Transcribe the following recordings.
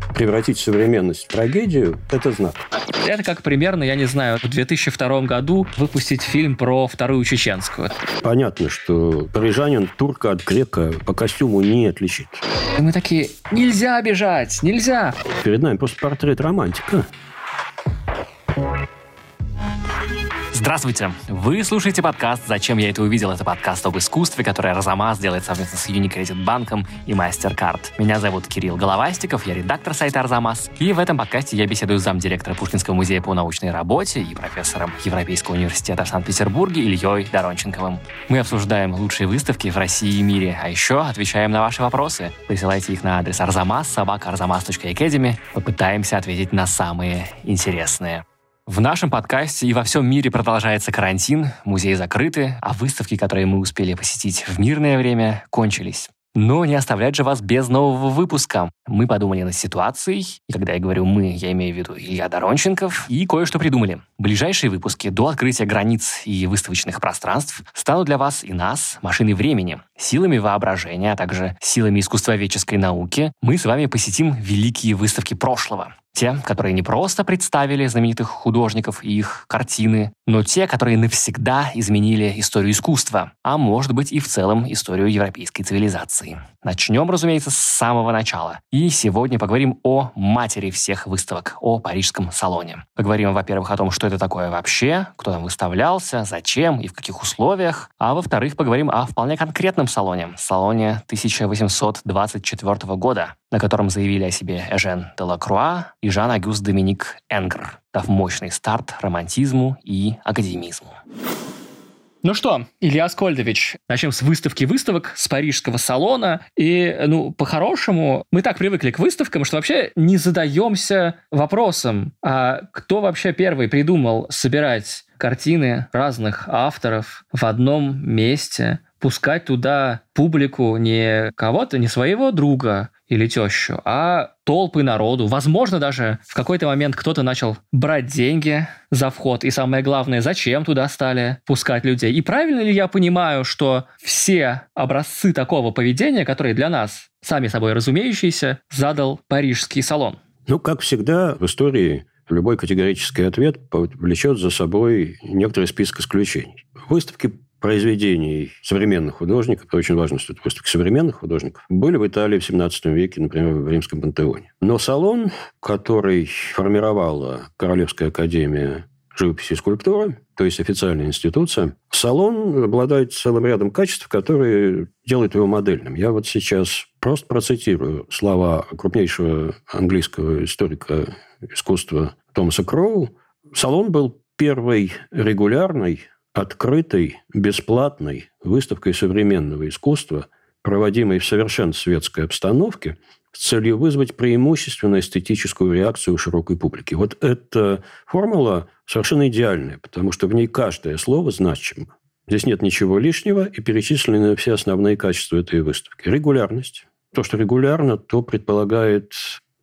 Превратить современность в трагедию – это знак. Это как примерно, я не знаю, в 2002 году выпустить фильм про Вторую Чеченскую. Понятно, что парижанин турка от грека по костюму не отличит. И мы такие: нельзя бежать, нельзя. Перед нами просто портрет романтика. Здравствуйте! Вы слушаете подкаст «Зачем я это увидел?» Это подкаст об искусстве, который Арзамас делает совместно с Unicredit банком и MasterCard. Меня зовут Кирилл Головастиков, я редактор сайта Арзамас. И в этом подкасте я беседую с замдиректора Пушкинского музея по научной работе и профессором Европейского университета в Санкт-Петербурге Ильей Доронченковым. Мы обсуждаем лучшие выставки в России и мире, а еще отвечаем на ваши вопросы. Присылайте их на адрес arzamas@arzamas.academy. Попытаемся ответить на самые интересные. В нашем подкасте и во всем мире продолжается карантин, музеи закрыты, а выставки, которые мы успели посетить в мирное время, кончились. Но не оставлять же вас без нового выпуска. Мы подумали над ситуацией, и когда я говорю «мы», я имею в виду Илья Доронченков, и кое-что придумали. Ближайшие выпуски до открытия границ и выставочных пространств станут для вас и нас машиной времени. Силами воображения, а также силами искусствоведческой науки мы с вами посетим великие выставки прошлого. Те, которые не просто представили знаменитых художников и их картины, но те, которые навсегда изменили историю искусства, а может быть и в целом историю европейской цивилизации. Начнем, разумеется, с самого начала. И сегодня поговорим о матери всех выставок, о Парижском салоне. Поговорим, во-первых, о том, что это такое вообще, кто там выставлялся, зачем и в каких условиях, а во-вторых, поговорим о вполне конкретном салоне 1824 года, на котором заявили о себе Эжен Делакруа и Жан-Агюст Доминик Энгр, дав мощный старт романтизму и академизму. Ну что, Илья Аскольдович, начнем с выставки выставок, с Парижского салона. И, по-хорошему, мы так привыкли к выставкам, что вообще не задаемся вопросом, а кто вообще первый придумал собирать картины разных авторов в одном месте, пускать туда публику не кого-то, не своего друга или тещу, а толпы народу. Возможно, даже в какой-то момент кто-то начал брать деньги за вход. И самое главное, зачем туда стали пускать людей. И правильно ли я понимаю, что все образцы такого поведения, которые для нас сами собой разумеющиеся, задал Парижский салон? Как всегда, в истории любой категорический ответ влечет за собой некоторый список исключений. Выставки произведений современных художников, это очень важно, что это выставки современных художников, были в Италии в XVII веке, например, в Римском пантеоне. Но салон, который формировала Королевская академия живописи и скульптуры, то есть официальная институция, салон обладает целым рядом качеств, которые делают его модельным. Я вот сейчас просто процитирую слова крупнейшего английского историка искусства Томаса Кроу. Салон был первой регулярной, открытой, бесплатной выставкой современного искусства, проводимой в совершенно светской обстановке, с целью вызвать преимущественно эстетическую реакцию у широкой публики. Вот эта формула совершенно идеальная, потому что в ней каждое слово значимо. Здесь нет ничего лишнего, и перечислены все основные качества этой выставки. Регулярность. То, что регулярно, то предполагает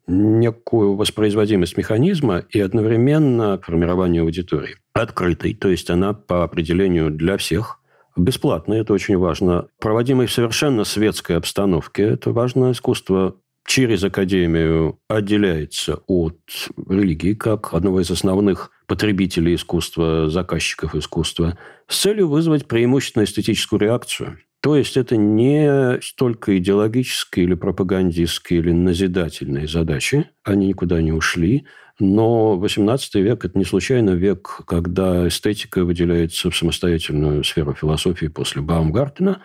некую воспроизводимость механизма и одновременно формирование аудитории. Открытой, то есть она по определению для всех. Бесплатной, это очень важно. Проводимой в совершенно светской обстановке, это важно. Искусство через академию отделяется от религии как одного из основных потребителей искусства, заказчиков искусства, с целью вызвать преимущественно эстетическую реакцию. То есть это не столько идеологические или пропагандистские или назидательные задачи, они никуда не ушли, но XVIII век – это не случайно век, когда эстетика выделяется в самостоятельную сферу философии после Баумгартена,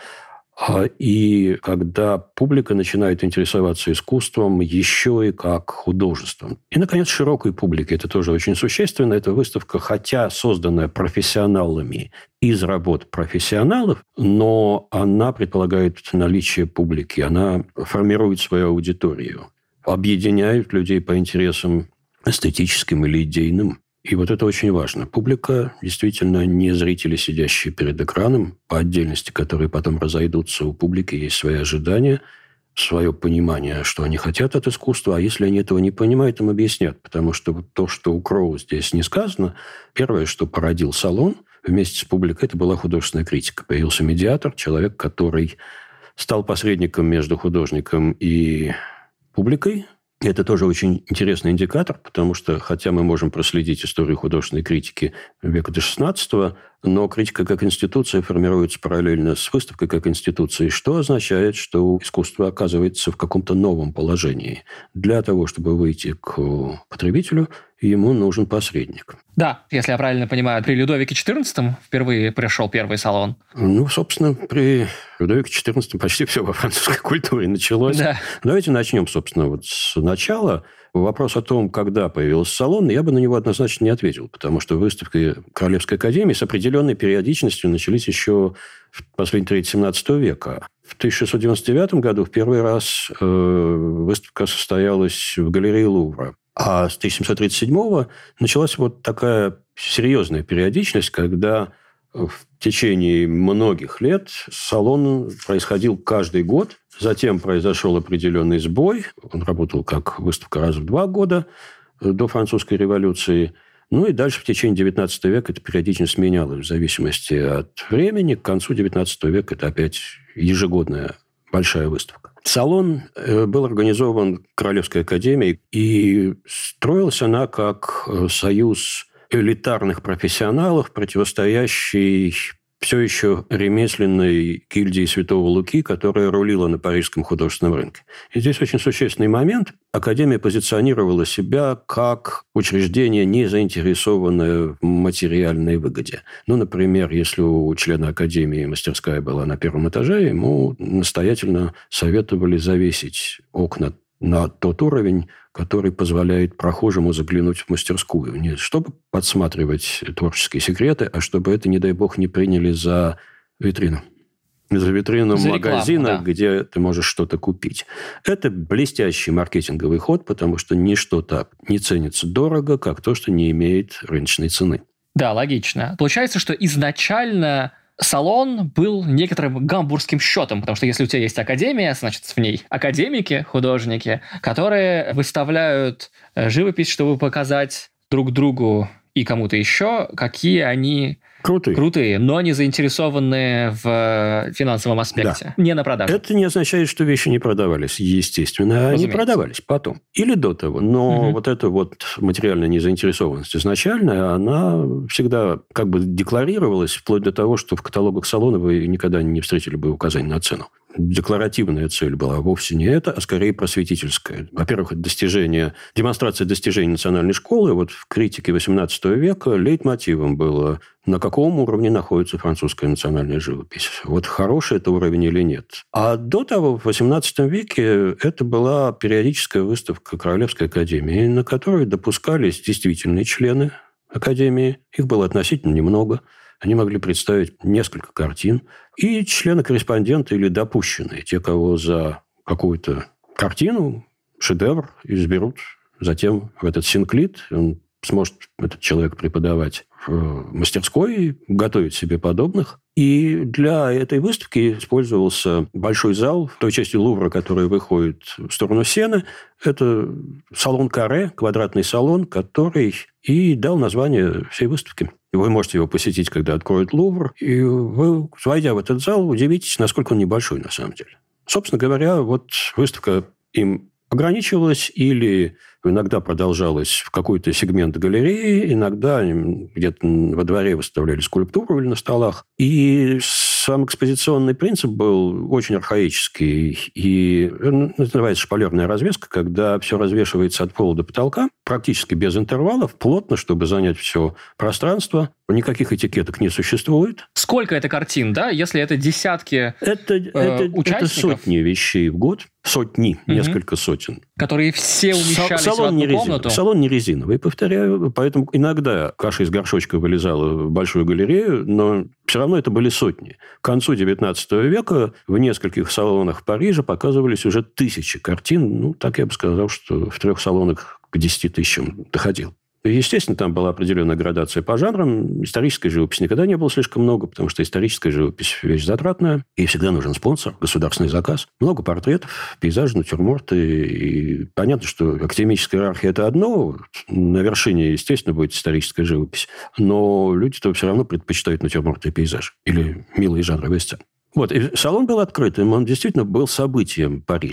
и когда публика начинает интересоваться искусством еще и как художеством. И, наконец, широкой публике. Это тоже очень существенно. Эта выставка, хотя созданная профессионалами из работ профессионалов, но она предполагает наличие публики. Она формирует свою аудиторию, объединяет людей по интересам эстетическим или идейным. И вот это очень важно. Публика действительно не зрители, сидящие перед экраном, по отдельности, которые потом разойдутся. У публики есть свои ожидания, свое понимание, что они хотят от искусства. А если они этого не понимают, им объяснят. Потому что вот то, что у Кроу здесь не сказано, первое, что породил салон вместе с публикой, это была художественная критика. Появился медиатор, человек, который стал посредником между художником и публикой, Это тоже очень интересный индикатор, потому что, хотя мы можем проследить историю художественной критики века до XVI, но критика как институция формируется параллельно с выставкой как институцией, что означает, что искусство оказывается в каком-то новом положении. Для того, чтобы выйти к потребителю, ему нужен посредник. Да, если я правильно понимаю, при Людовике XIV впервые пришел первый салон. Ну, собственно, при Людовике XIV почти все во французской культуре началось. Да. Давайте начнем, собственно, вот с начала. Вопрос о том, когда появился салон, я бы на него однозначно не ответил, потому что выставки Королевской академии с определенной периодичностью начались еще в последней трети XVII века. В 1699 году в первый раз выставка состоялась в галерее Лувра. А с 1737-го началась вот такая серьезная периодичность, когда в течение многих лет салон происходил каждый год. Затем произошел определенный сбой. Он работал как выставка раз в 2 года до французской революции. Ну и дальше в течение XIX века эта периодичность менялась в зависимости от времени. К концу XIX века это опять ежегодная большая выставка. Салон был организован Королевской академией, и строилась она как союз элитарных профессионалов, противостоящий все еще ремесленной гильдии Святого Луки, которая рулила на парижском художественном рынке. И здесь очень существенный момент. Академия позиционировала себя как учреждение, не заинтересованное в материальной выгоде. Ну, например, если у члена Академии мастерская была на 1-м этаже, ему настоятельно советовали завесить окна на тот уровень, который позволяет прохожему заглянуть в мастерскую. Не чтобы подсматривать творческие секреты, а чтобы это, не дай бог, не приняли за витрину. За витрину магазина, да, где ты можешь что-то купить. Это блестящий маркетинговый ход, потому что ничто так не ценится дорого, как то, что не имеет рыночной цены. Да, логично. Получается, что изначально салон был некоторым гамбургским счетом, потому что если у тебя есть академия, значит, в ней академики, художники, которые выставляют живопись, чтобы показать друг другу и кому-то еще, какие они крутые, но не заинтересованные в финансовом аспекте, да, не на продажу. Это не означает, что вещи не продавались, естественно. Они продавались потом или до того. Но вот эта вот материальная незаинтересованность изначально, она всегда как бы декларировалась, вплоть до того, что в каталогах салона вы никогда не встретили бы указание на цену. Декларативная цель была вовсе не это, а скорее просветительская. Во-первых, это демонстрация достижений национальной школы. Вот в критике XVIII века лейтмотивом было, на каком уровне находится французская национальная живопись. Вот хороший это уровень или нет. А до того, в XVIII веке, это была периодическая выставка Королевской академии, на которой допускались действительные члены академии. Их было относительно немного. Они могли представить несколько картин. И члены-корреспонденты или допущенные, те, кого за какую-то картину, шедевр изберут затем в этот синклит. Он сможет, этот человек, преподавать в мастерской, готовить себе подобных. И для этой выставки использовался большой зал в той части Лувра, которая выходит в сторону Сены. Это салон Каре, квадратный салон, который и дал название всей выставке. И вы можете его посетить, когда откроют Лувр, и вы, войдя в этот зал, удивитесь, насколько он небольшой на самом деле. Собственно говоря, вот выставка им ограничивалась или иногда продолжалась в какой-то сегмент галереи, иногда где-то во дворе выставляли скульптуру или на столах. И сам экспозиционный принцип был очень архаический. И называется шпалерная развеска, когда все развешивается от пола до потолка, практически без интервалов, плотно, чтобы занять все пространство. Никаких этикеток не существует. Сколько это картин, да? Если это десятки участников? Это сотни вещей в год. Сотни, несколько сотен. Которые все умещались в одну комнату? Салон не резиновый, повторяю. Поэтому иногда каша из горшочка вылезала в большую галерею, но все равно это были сотни. К концу XIX века в нескольких салонах Парижа показывались уже тысячи картин. Ну, так я бы сказал, что в 3 салонах к 10 тысячам доходил. Естественно, там была определенная градация по жанрам. Исторической живописи никогда не было слишком много, потому что историческая живопись – вещь затратная. И всегда нужен спонсор, государственный заказ. Много портретов, пейзажи, натюрморты. И понятно, что академическая иерархия – это одно. На вершине, естественно, будет историческая живопись. Но люди-то все равно предпочитают натюрморты и пейзаж. Или милые жанровые сцены. Вот. И салон был открытым. Он действительно был событием Парижа.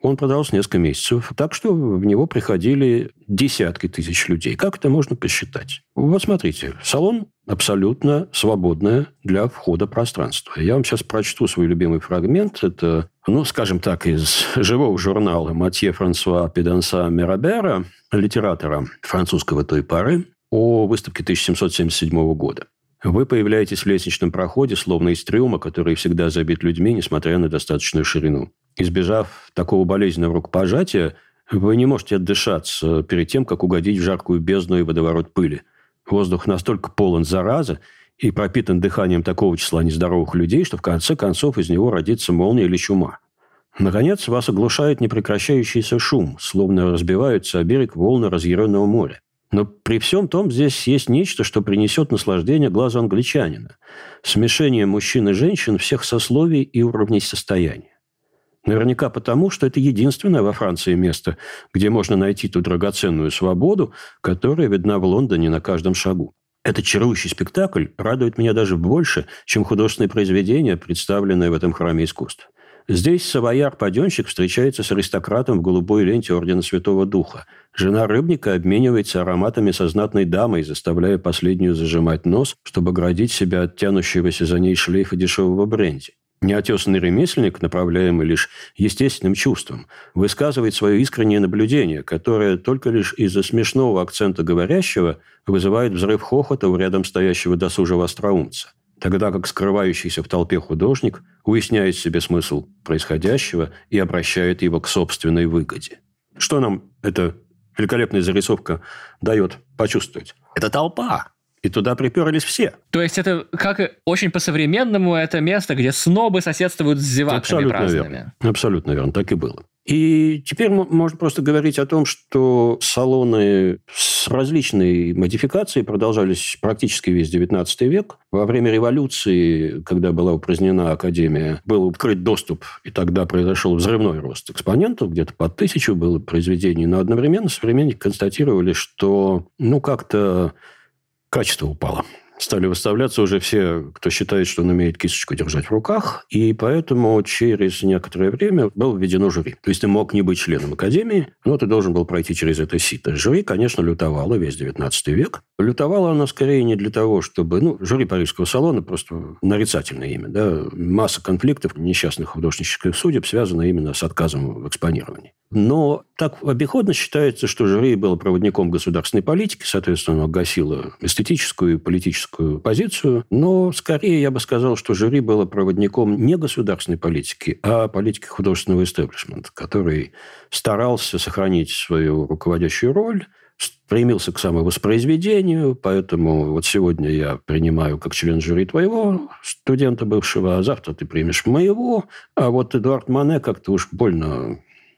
Он продавался несколько месяцев, так что в него приходили десятки тысяч людей. Как это можно посчитать? Вот смотрите, салон абсолютно свободное для входа пространство. Я вам сейчас прочту свой любимый фрагмент. Это, скажем так, из живого журнала Матье Франсуа Педанса Мирабера, литератора французского той поры, о выставке 1777 года. Вы появляетесь в лестничном проходе, словно из трюма, который всегда забит людьми, несмотря на достаточную ширину. Избежав такого болезненного рукопожатия, вы не можете отдышаться перед тем, как угодить в жаркую бездну и водоворот пыли. Воздух настолько полон заразы и пропитан дыханием такого числа нездоровых людей, что в конце концов из него родится молния или чума. Наконец, вас оглушает непрекращающийся шум, словно разбиваются о берег волны разъяренного моря. Но при всем том здесь есть нечто, что принесет наслаждение глазу англичанина. Смешение мужчин и женщин всех сословий и уровней состояния. Наверняка потому, что это единственное во Франции место, где можно найти ту драгоценную свободу, которая видна в Лондоне на каждом шагу. Этот чарующий спектакль радует меня даже больше, чем художественные произведения, представленные в этом храме искусств. Здесь савояр-паденщик встречается с аристократом в голубой ленте Ордена Святого Духа. Жена рыбника обменивается ароматами со знатной дамой, заставляя последнюю зажимать нос, чтобы оградить себя от тянущегося за ней шлейфа дешевого бренди. Неотесанный ремесленник, направляемый лишь естественным чувством, высказывает свое искреннее наблюдение, которое только лишь из-за смешного акцента говорящего вызывает взрыв хохота у рядом стоящего досужего остроумца. Тогда как скрывающийся в толпе художник уясняет себе смысл происходящего и обращает его к собственной выгоде. Что нам эта великолепная зарисовка дает почувствовать? Это толпа. И туда приперлись все. То есть это как очень по-современному это место, где снобы соседствуют с зеваками абсолютно праздными. Верно. Абсолютно верно. Так и было. И теперь можно просто говорить о том, что салоны с различной модификацией продолжались практически весь XIX век. Во время революции, когда была упразднена Академия, был открыт доступ, и тогда произошел взрывной рост экспонентов, где-то под 1000 было произведений, но одновременно современники констатировали, что как-то качество упало. Стали выставляться уже все, кто считает, что он умеет кисточку держать в руках, и поэтому через некоторое время было введено жюри. То есть ты мог не быть членом Академии, но ты должен был пройти через это сито. Жюри, конечно, лютовало весь XIX век. Лютовало оно скорее не для того, чтобы... жюри Парижского салона просто нарицательное имя. Да? Масса конфликтов, несчастных художнических судеб связана именно с отказом в экспонировании. Но так обиходно считается, что жюри было проводником государственной политики, соответственно, гасило эстетическую и политическую позицию. Но скорее я бы сказал, что жюри было проводником не государственной политики, а политики художественного истеблишмента, который старался сохранить свою руководящую роль, стремился к самовоспроизведению, поэтому вот сегодня я принимаю как член жюри твоего студента бывшего, а завтра ты примешь моего, а вот Эдуард Мане как-то уж больно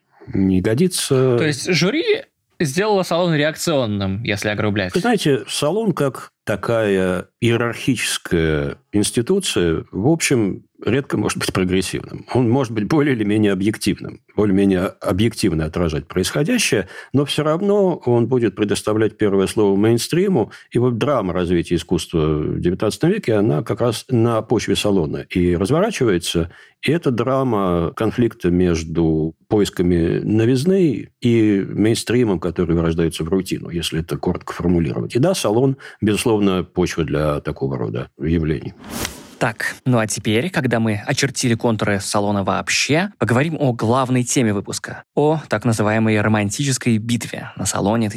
не годится. То есть жюри сделало салон реакционным, если огрублять. Вы знаете, салон как такая иерархическая институция, в общем, редко может быть прогрессивным. Он может быть более или менее объективным, более-менее объективно отражать происходящее, но все равно он будет предоставлять первое слово мейнстриму. И вот драма развития искусства в XIX веке, она как раз на почве салона и разворачивается. И это драма конфликта между поисками новизны и мейнстримом, который вырождается в рутину, если это коротко формулировать. И да, салон, безусловно, почва для такого рода явлений. Так, а теперь, когда мы очертили контуры салона вообще, поговорим о главной теме выпуска, о так называемой романтической битве на салоне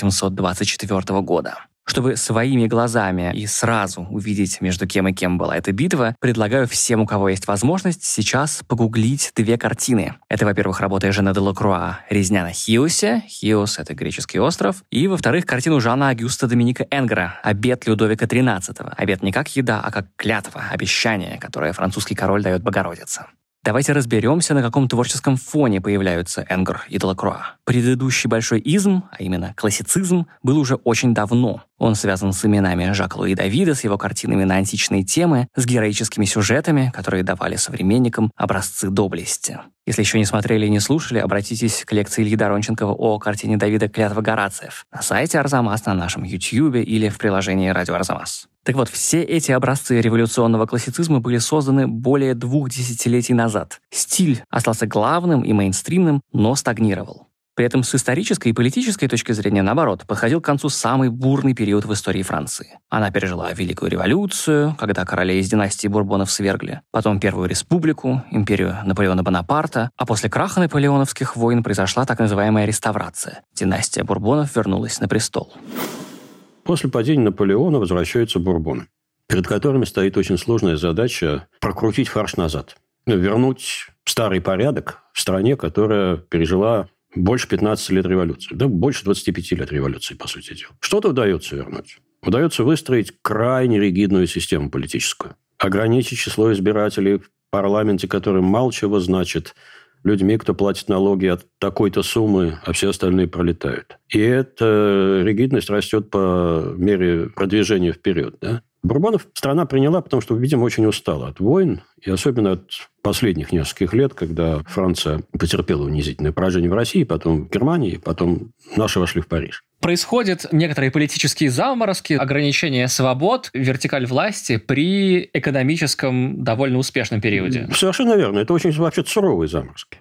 1824 года. Чтобы своими глазами и сразу увидеть, между кем и кем была эта битва, предлагаю всем, у кого есть возможность, сейчас погуглить две картины. Это, во-первых, работа Эжена Делакруа «Резня на Хиосе». Хиос — это греческий остров. И, во-вторых, картину Жана Агюста Доминика Энгера «Обет Людовика XIII». Обет не как еда, а как клятва, обещание, которое французский король дает Богородице. Давайте разберемся, на каком творческом фоне появляются Энгер и Делакруа. Предыдущий большой изм, а именно классицизм, был уже очень давно. Он связан с именами Жака Луи Давида, с его картинами на античные темы, с героическими сюжетами, которые давали современникам образцы доблести. Если еще не смотрели и не слушали, обратитесь к лекции Ильи Доронченкова о картине Давида «Клятва Горациев» на сайте Арзамас, на нашем YouTube или в приложении «Радио Арзамас». Так вот, все эти образцы революционного классицизма были созданы более 2 десятилетий назад. Стиль остался главным и мейнстримным, но стагнировал. При этом с исторической и политической точки зрения, наоборот, подходил к концу самый бурный период в истории Франции. Она пережила Великую революцию, когда королей из династии Бурбонов свергли, потом Первую республику, империю Наполеона Бонапарта, а после краха наполеоновских войн произошла так называемая реставрация. Династия Бурбонов вернулась на престол. После падения Наполеона возвращаются Бурбоны, перед которыми стоит очень сложная задача прокрутить фарш назад. Вернуть старый порядок в стране, которая пережила больше 15 лет революции. Да, больше 25 лет революции, по сути дела. Что-то удается вернуть. Удается выстроить крайне ригидную систему политическую. Ограничить число избирателей в парламенте, который мало чего значит, людьми, кто платит налоги от такой-то суммы, а все остальные пролетают. И эта ригидность растет по мере продвижения вперед. Да? Бурбонов страна приняла, потому что, видимо, очень устала от войн, и особенно от последних нескольких лет, когда Франция потерпела унизительное поражение в России, потом в Германии, потом наши вошли в Париж. Происходят некоторые политические заморозки, ограничения свобод, вертикаль власти при экономическом довольно успешном периоде. Совершенно верно. Это очень вообще суровые заморозки.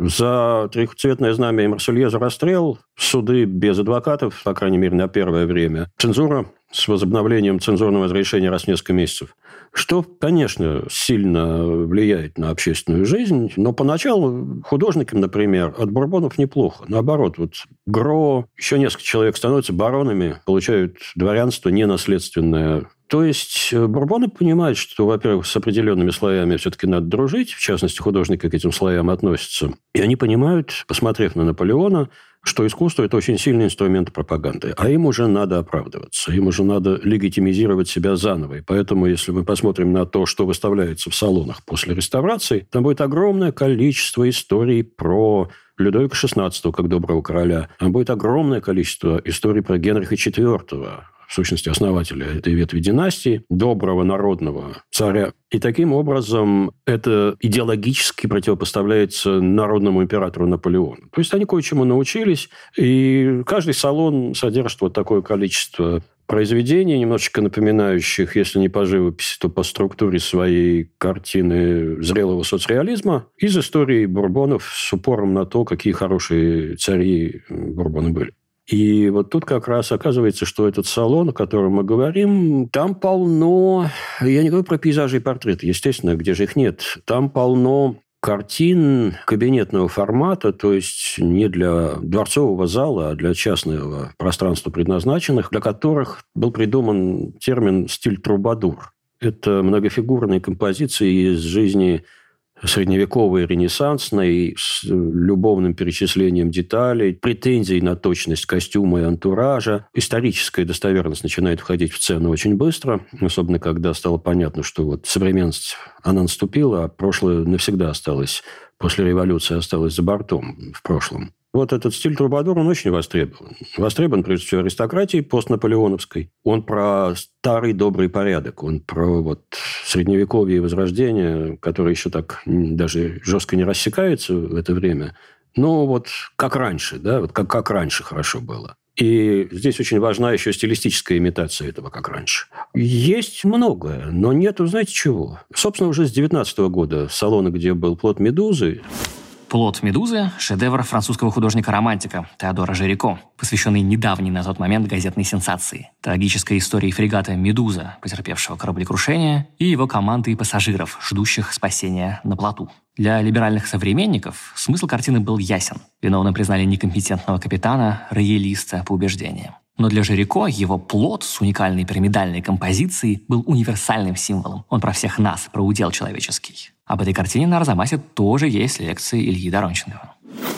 За трехцветное знамя и Марсельезу расстрел, суды без адвокатов, по крайней мере, на первое время, цензура с возобновлением цензурного разрешения раз в несколько месяцев, что, конечно, сильно влияет на общественную жизнь, но поначалу художникам, например, от Бурбонов неплохо. Наоборот, вот Гро, еще несколько человек становятся баронами, получают дворянство ненаследственное. То есть Бурбоны понимают, что, во-первых, с определенными слоями все-таки надо дружить, в частности, художники к этим слоям относятся. И они понимают, посмотрев на Наполеона, что искусство – это очень сильный инструмент пропаганды. А им уже надо оправдываться, им уже надо легитимизировать себя заново. И поэтому, если мы посмотрим на то, что выставляется в салонах после реставрации, там будет огромное количество историй про Людовика XVI, как доброго короля. Там будет огромное количество историй про Генриха IV, в сущности, основателя этой ветви династии, доброго народного царя. И таким образом это идеологически противопоставляется народному императору Наполеону. То есть они кое-чему научились, и каждый салон содержит вот такое количество произведений, немножечко напоминающих, если не по живописи, то по структуре своей картины зрелого соцреализма из истории Бурбонов с упором на то, какие хорошие цари Бурбоны были. И вот тут как раз оказывается, что этот салон, о котором мы говорим, там полно... Я не говорю про пейзажи и портреты, естественно, где же их нет. Там полно картин кабинетного формата, то есть не для дворцового зала, а для частного пространства предназначенных, для которых был придуман термин «стиль трубадур». Это многофигурные композиции из жизни средневековой, ренессансной, с любовным перечислением деталей, претензий на точность костюма и антуража. Историческая достоверность начинает входить в цену очень быстро, особенно когда стало понятно, что вот современность, она наступила, а прошлое навсегда осталось, после революции осталось за бортом в прошлом. Вот этот стиль трубадур, он очень востребован. Востребован, прежде всего, аристократией постнаполеоновской. Он про старый добрый порядок. Он про вот средневековье и возрождение, которое еще так даже жестко не рассекается в это время. Но вот как раньше, да, вот как раньше хорошо было. И здесь очень важна еще стилистическая имитация этого, как раньше. Есть многое, но нету, знаете, чего? Собственно, уже с 19 года салоны, где был плод Медузы... «Плод Медузы» – шедевр французского художника-романтика Теодора Жирико, посвященный недавней на тот момент газетной сенсации – трагической истории фрегата «Медуза», потерпевшего кораблекрушение, и его команды и пассажиров, ждущих спасения на плоту. Для либеральных современников смысл картины был ясен. Виновным признали некомпетентного капитана, роялиста по убеждениям. Но для Жирико его плод с уникальной пирамидальной композицией был универсальным символом. Он про всех нас, про удел человеческий. Об этой картине на Арзамасе тоже есть лекции Ильи Доронченкова.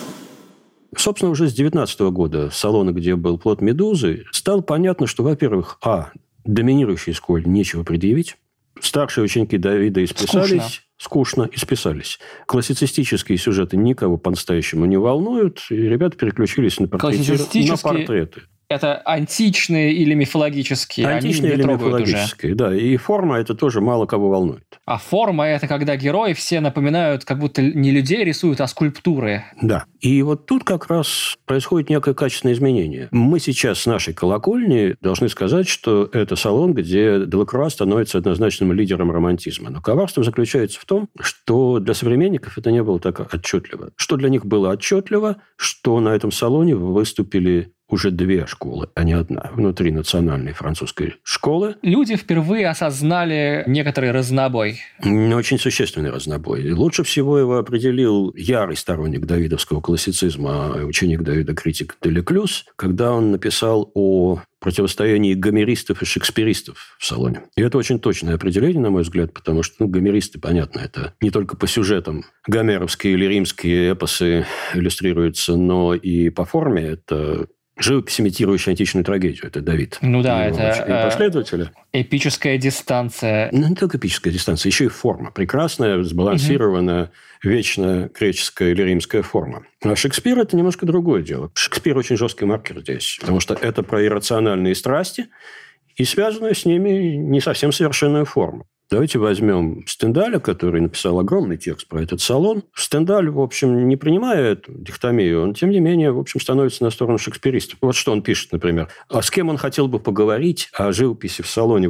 Собственно, уже с 19 года салона, где был плод Медузы, стало понятно, что, во-первых, доминирующей школе нечего предъявить. Старшие ученики Давида исписались. Скучно исписались. Классицистические сюжеты никого по-настоящему не волнуют, и ребята переключились на портреты. Это античные или мифологические? Античные или мифологические, да. И форма это тоже мало кого волнует. А форма – это когда герои все напоминают, как будто не людей рисуют, а скульптуры. Да. И вот тут как раз происходит некое качественное изменение. Мы сейчас с нашей колокольни должны сказать, что это салон, где Делакруа становится однозначным лидером романтизма. Но коварство заключается в том, что для современников это не было так отчетливо. Что для них было отчетливо, что на этом салоне выступили уже две школы, а не одна, внутри национальной французской школы. Люди впервые осознали некоторый разнобой. Очень существенный разнобой. Лучше всего его определил ярый сторонник давидовского классицизма, ученик Давида критик Делеклюз, когда он написал о противостоянии гомеристов и шекспиристов в салоне. И это очень точное определение, на мой взгляд, потому что гомеристы, понятно, это не только по сюжетам гомеровские или римские эпосы иллюстрируются, но и по форме. Это живопись, имитирующая античную трагедию. Это Давид. Ну да, это последователи. Эпическая дистанция. Ну, не только эпическая дистанция, еще и форма. Прекрасная, сбалансированная, вечно греческая или римская форма. А Шекспир – это немножко другое дело. Шекспир очень жесткий маркер здесь, потому что это про иррациональные страсти и связанную с ними не совсем совершенную форму. Давайте возьмем Стендаля, который написал огромный текст про этот салон. Стендаль, в общем, не принимая эту дихотомию, он, тем не менее, в общем, становится на сторону шекспиристов. Вот что он пишет, например. А с кем он хотел бы поговорить о живописи в салоне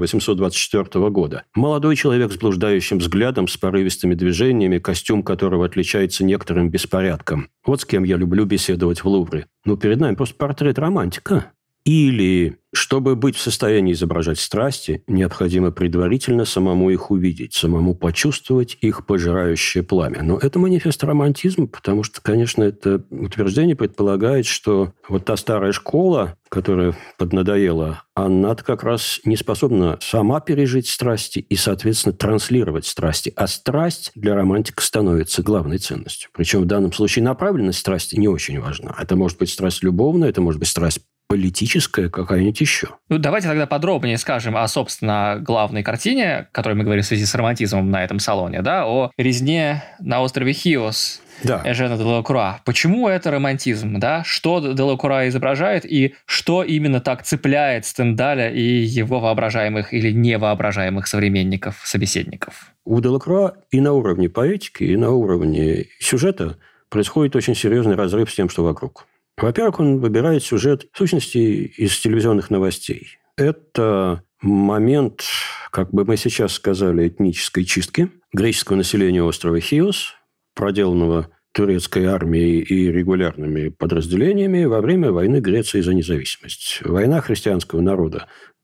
824 года? Молодой человек с блуждающим взглядом, с порывистыми движениями, костюм которого отличается некоторым беспорядком. Вот с кем я люблю беседовать в Лувре. Ну, перед нами просто портрет романтика. Или, чтобы быть в состоянии изображать страсти, необходимо предварительно самому их увидеть, самому почувствовать их пожирающее пламя. Но это манифест романтизма, потому что, конечно, это утверждение предполагает, что вот та старая школа, которая поднадоела, она как раз не способна сама пережить страсти и, соответственно, транслировать страсти. А страсть для романтика становится главной ценностью. Причем в данном случае направленность страсти не очень важна. Это может быть страсть любовная, это может быть страсть политическая, какая-нибудь еще. Ну, давайте тогда подробнее скажем о, собственно, главной картине, о которой мы говорим в связи с романтизмом на этом салоне, да, о резне на острове Хиос. Да. Эжена Делакруа. Почему это романтизм? Да? Что Делакруа изображает и что именно так цепляет Стендаля и его воображаемых или невоображаемых современников, собеседников? У Делакруа и на уровне поэтики, и на уровне сюжета происходит очень серьезный разрыв с тем, что вокруг. Во-первых, он выбирает сюжет, в сущности, из телевизионных новостей. Это момент, как бы мы сейчас сказали, этнической чистки греческого населения острова Хиос, проделанного турецкой армией и регулярными подразделениями во время войны Греции за независимость. Война христианского народа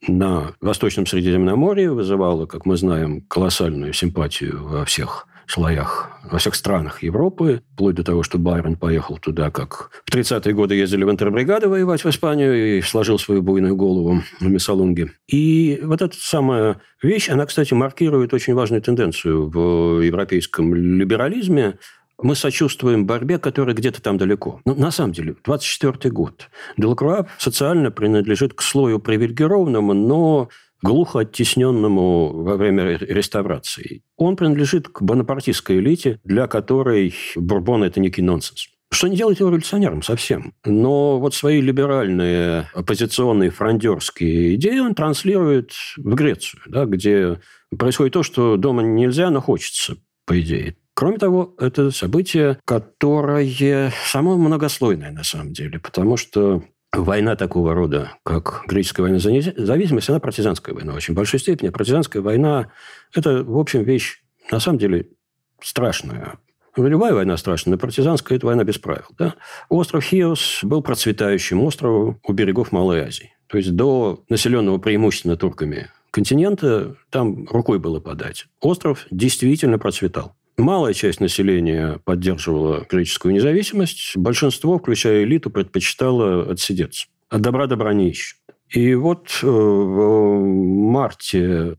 на Восточном Средиземноморье вызывала, как мы знаем, колоссальную симпатию во всех слоях, во всех странах Европы, вплоть до того, что Байрон поехал туда, как в 30-е годы ездили в интербригады воевать в Испанию и сложил свою буйную голову в Мессалунге. И вот эта самая вещь, она, кстати, маркирует очень важную тенденцию в европейском либерализме. Мы сочувствуем борьбе, которая где-то там далеко. Но на самом деле, 24-й год. Делакруа социально принадлежит к слою привилегированному, но глухо оттесненному во время реставрации. Он принадлежит к бонапартистской элите, для которой Бурбон – это некий нонсенс. Что не делает его революционером совсем. Но вот свои либеральные, оппозиционные, фрондерские идеи он транслирует в Грецию, да, где происходит то, что дома нельзя, но хочется, по идее. Кроме того, это событие, которое само многослойное на самом деле, потому что война такого рода, как греческая война за независимость, она партизанская война в очень большой степени. Партизанская война – это, в общем, вещь, на самом деле, страшная. Любая война страшная, но партизанская – это война без правил. Да? Остров Хиос был процветающим островом у берегов Малой Азии. То есть до населенного преимущественно турками континента там рукой было подать. Остров действительно процветал. Малая часть населения поддерживала греческую независимость. Большинство, включая элиту, предпочитало отсидеться. От добра добра не ищут. И вот в марте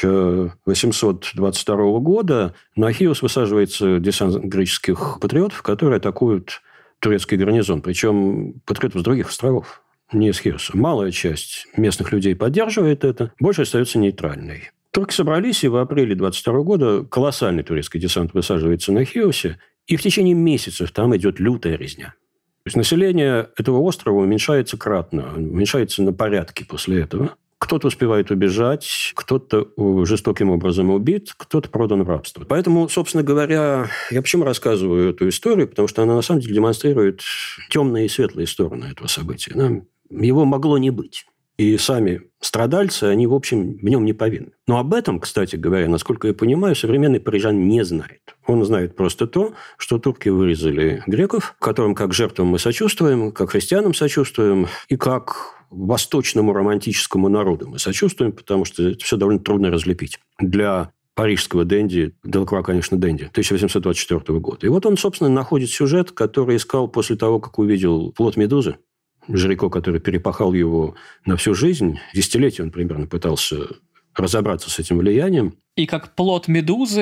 1822 года на Хиос высаживается десант греческих патриотов, которые атакуют турецкий гарнизон. Причем патриотов с других островов, не из Хиоса. Малая часть местных людей поддерживает это, больше остается нейтральной. Турки собрались, и в апреле 22 года колоссальный турецкий десант высаживается на Хиосе, и в течение месяцев там идет лютая резня. То есть население этого острова уменьшается кратно, уменьшается на порядки после этого. Кто-то успевает убежать, кто-то жестоким образом убит, кто-то продан в рабство. Поэтому, собственно говоря, я почему рассказываю эту историю? Потому что она на самом деле демонстрирует темные и светлые стороны этого события. Его могло не быть. И сами страдальцы, они, в общем, в нем не повинны. Но об этом, кстати говоря, насколько я понимаю, современный парижанин не знает. Он знает просто то, что турки вырезали греков, которым как жертвам мы сочувствуем, как христианам сочувствуем, и как восточному романтическому народу мы сочувствуем, потому что это все довольно трудно разлепить. Для парижского денди, Делакруа, конечно, денди, 1824 года. И вот он, собственно, находит сюжет, который искал после того, как увидел плод Медузы, Жирико, который перепахал его на всю жизнь. Десятилетия он примерно пытался разобраться с этим влиянием. И как плод Медузы –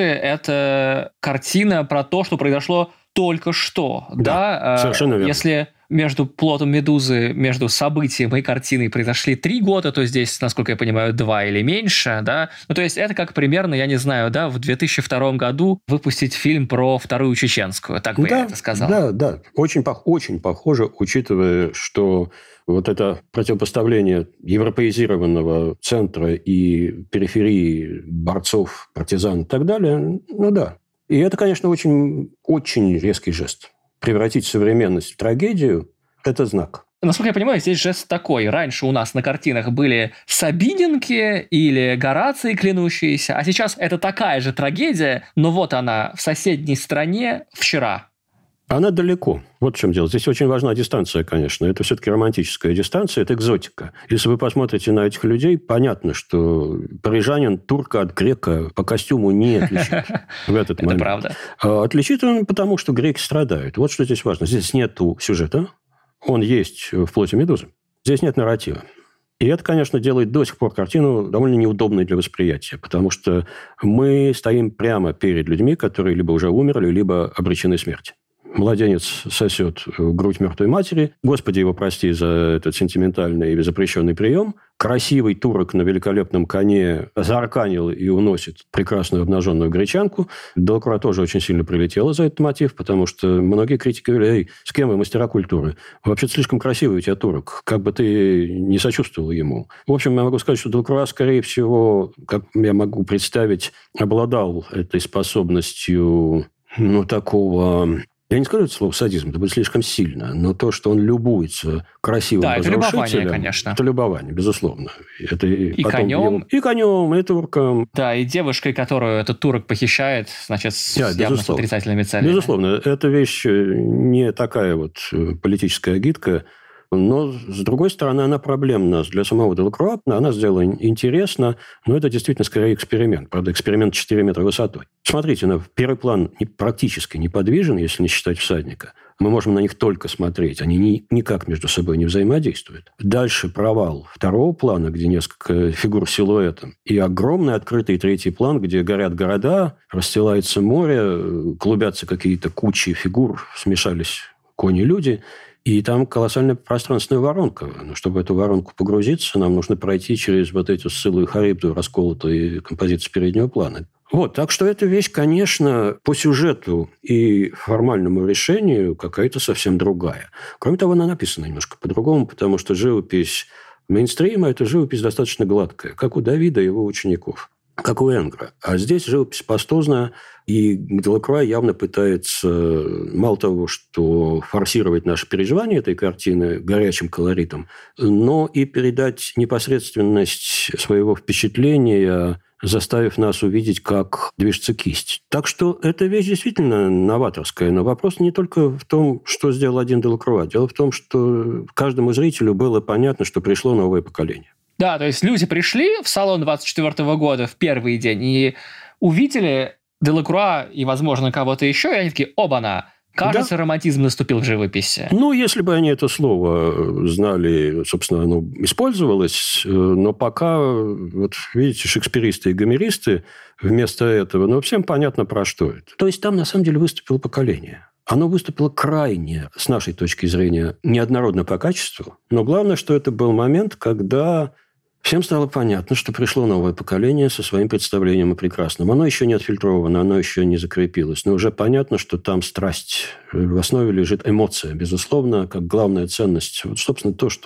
это картина про то, что произошло только что. Да, совершенно верно. Если между плотом Медузы, между событием и картиной произошли 3 года, то здесь, насколько я понимаю, 2 или меньше. Да? Ну, то есть это как примерно, я не знаю, да, в 2002 году выпустить фильм про Вторую Чеченскую. Так бы я это сказал. Да. Очень похоже, учитывая, что вот это противопоставление европеизированного центра и периферии борцов, партизан и так далее, да. И это, конечно, очень, очень резкий жест. Превратить современность в трагедию – это знак. Насколько я понимаю, здесь жест такой. Раньше у нас на картинах были Сабининки или Гораций клянущиеся, а сейчас это такая же трагедия, но вот она в соседней стране вчера. Она далеко. Вот в чем дело. Здесь очень важна дистанция, конечно. Это все-таки романтическая дистанция, это экзотика. Если вы посмотрите на этих людей, понятно, что парижанин турка от грека по костюму не отличит в этот момент. Это правда. Отличит он потому, что греки страдают. Вот что здесь важно. Здесь нету сюжета. Он есть в плоти Медузы. Здесь нет нарратива. И это, конечно, делает до сих пор картину довольно неудобной для восприятия, потому что мы стоим прямо перед людьми, которые либо уже умерли, либо обречены смерти. Младенец сосет грудь мертвой матери. Господи его прости за этот сентиментальный и запрещенный прием. Красивый турок на великолепном коне заарканил и уносит прекрасную обнаженную гречанку. Делакруа тоже очень сильно прилетела за этот мотив, потому что многие критики говорили: «Эй, с кем вы, мастера культуры? Вообще-то слишком красивый у тебя турок. Как бы ты не сочувствовал ему». В общем, я могу сказать, что Делакруа, скорее всего, как я могу представить, обладал этой способностью, такого... Я не скажу это слово «садизм», это будет слишком сильно, но то, что он любуется красивым разрушителем... это любование, конечно. Это любование, безусловно. Это и конем. И конем, и турком. Да, и девушкой, которую этот турок похищает, значит, явно с отрицательными целями. Безусловно. Эта вещь не такая вот политическая агитка, но, с другой стороны, она проблемна для самого Делакруа. Она сделала интересно, но это действительно скорее эксперимент. Правда, эксперимент 4 метра высотой. Смотрите, на первый план практически неподвижен, если не считать всадника. Мы можем на них только смотреть. Они никак между собой не взаимодействуют. Дальше провал второго плана, где несколько фигур силуэтом. И огромный открытый третий план, где горят города, расстилается море, клубятся какие-то кучи фигур, смешались кони-люди. И там колоссальная пространственная воронка. Но чтобы в эту воронку погрузиться, нам нужно пройти через вот эту Сциллу и Харибду, расколотые композиции переднего плана. Вот, так что эта вещь, конечно, по сюжету и формальному решению какая-то совсем другая. Кроме того, она написана немножко по-другому, потому что живопись мейнстрима – это живопись достаточно гладкая, как у Давида и его учеников, как у Энгра. А здесь живопись пастозная, и Делакруа явно пытается, мало того, что форсировать наши переживания этой картины горячим колоритом, но и передать непосредственность своего впечатления, заставив нас увидеть, как движется кисть. Так что эта вещь действительно новаторская, но вопрос не только в том, что сделал один Делакруа. Дело в том, что каждому зрителю было понятно, что пришло новое поколение. Да, то есть люди пришли в салон 24 года в первый день и увидели Делакруа и, возможно, кого-то еще, и они такие: оба-на! Кажется, романтизм наступил в живописи. Если бы они это слово знали, собственно, оно использовалось, но пока, вот видите, шекспиристы и гомеристы вместо этого, всем понятно, про что это. То есть там, на самом деле, выступило поколение. Оно выступило крайне, с нашей точки зрения, неоднородно по качеству, но главное, что это был момент, когда всем стало понятно, что пришло новое поколение со своим представлением о прекрасном. Оно еще не отфильтровано, оно еще не закрепилось. Но уже понятно, что там страсть. В основе лежит эмоция, безусловно, как главная ценность. Вот, собственно, то, что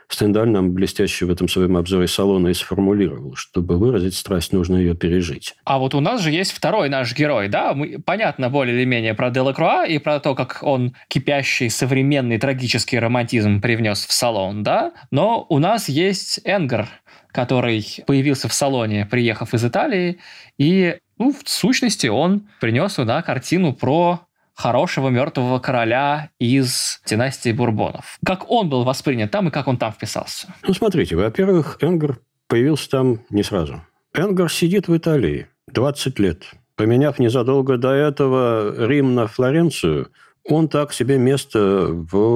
Стендаль нам блестяще в этом своем обзоре салона и сформулировал. Чтобы выразить страсть, нужно ее пережить. А вот у нас же есть второй наш герой, да? Понятно более или менее про Делакруа и про то, как он кипящий современный трагический романтизм привнес в салон, да? Но у нас есть Энгер, который появился в салоне, приехав из Италии, и, в сущности, он принес сюда картину про хорошего мертвого короля из династии Бурбонов. Как он был воспринят там и как он там вписался? Смотрите, во-первых, Энгер появился там не сразу. Энгер сидит в Италии 20 лет. Поменяв незадолго до этого Рим на Флоренцию, он так себе место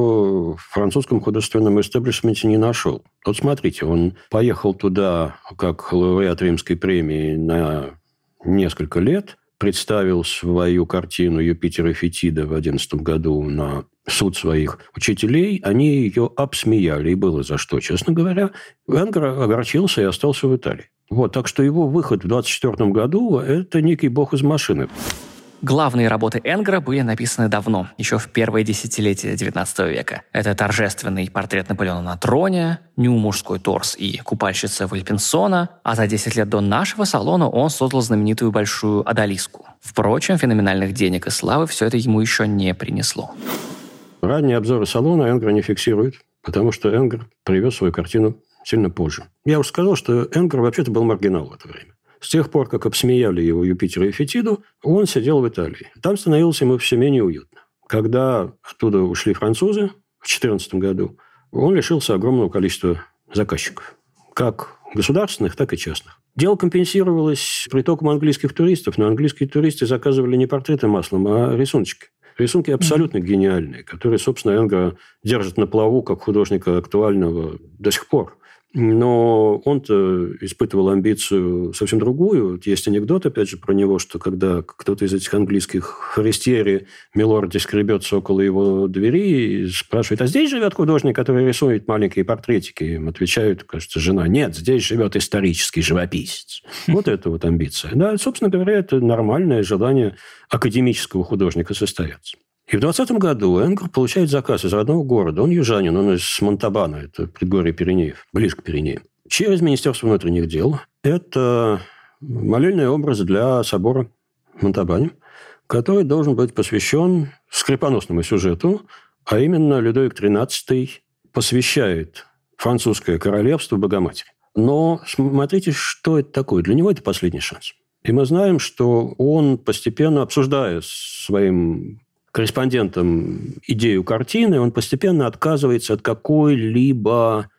в французском художественном истеблишменте не нашел. Вот смотрите, он поехал туда как лауреат Римской премии на несколько лет, представил свою картину «Юпитер и Фетида» в 2011 году на суд своих учителей. Они ее обсмеяли, и было за что, честно говоря. Энгер огорчился и остался в Италии. Так что его выход в 1924 году – это некий бог из машины. Главные работы Энгера были написаны давно, еще в первые десятилетия XIX века. Это торжественный портрет Наполеона на троне, Ню мужской торс и купальщица Вальпинсона, а за 10 лет до нашего салона он создал знаменитую большую одолиску. Впрочем, феноменальных денег и славы все это ему еще не принесло. Ранние обзоры салона Энгера не фиксируют, потому что Энгер привез свою картину сильно позже. Я уже сказал, что Энгер вообще-то был маргинал в это время. С тех пор, как обсмеяли его Юпитера и Фетиду, он сидел в Италии. Там становилось ему все менее уютно. Когда оттуда ушли французы в 2014 году, он лишился огромного количества заказчиков. Как государственных, так и частных. Дело компенсировалось притоком английских туристов, но английские туристы заказывали не портреты маслом, а рисуночки. Рисунки абсолютно гениальные, которые, собственно, Энгера держат на плаву как художника актуального до сих пор. Но он-то испытывал амбицию совсем другую. Есть анекдот, опять же, про него, что когда кто-то из этих английских форестьери милорди скребется около его двери и спрашивает, а здесь живет художник, который рисует маленькие портретики? Им отвечают, кажется, жена, нет, здесь живет исторический живописец. Вот это вот амбиция. Да, собственно говоря, это нормальное желание академического художника состояться. И в 2020 году Энгер получает заказ из родного города. Он южанин, он из Монтабана, это предгорье Пиренеев, ближе к Пиренеям. Через Министерство внутренних дел. Это молельный образ для собора в Монтабане, который должен быть посвящен скрипоносному сюжету, а именно Людовик XIII посвящает французское королевство Богоматери. Но смотрите, что это такое. Для него это последний шанс. И мы знаем, что он постепенно, обсуждая с своим корреспондентом идею картины, он постепенно отказывается от какой-либо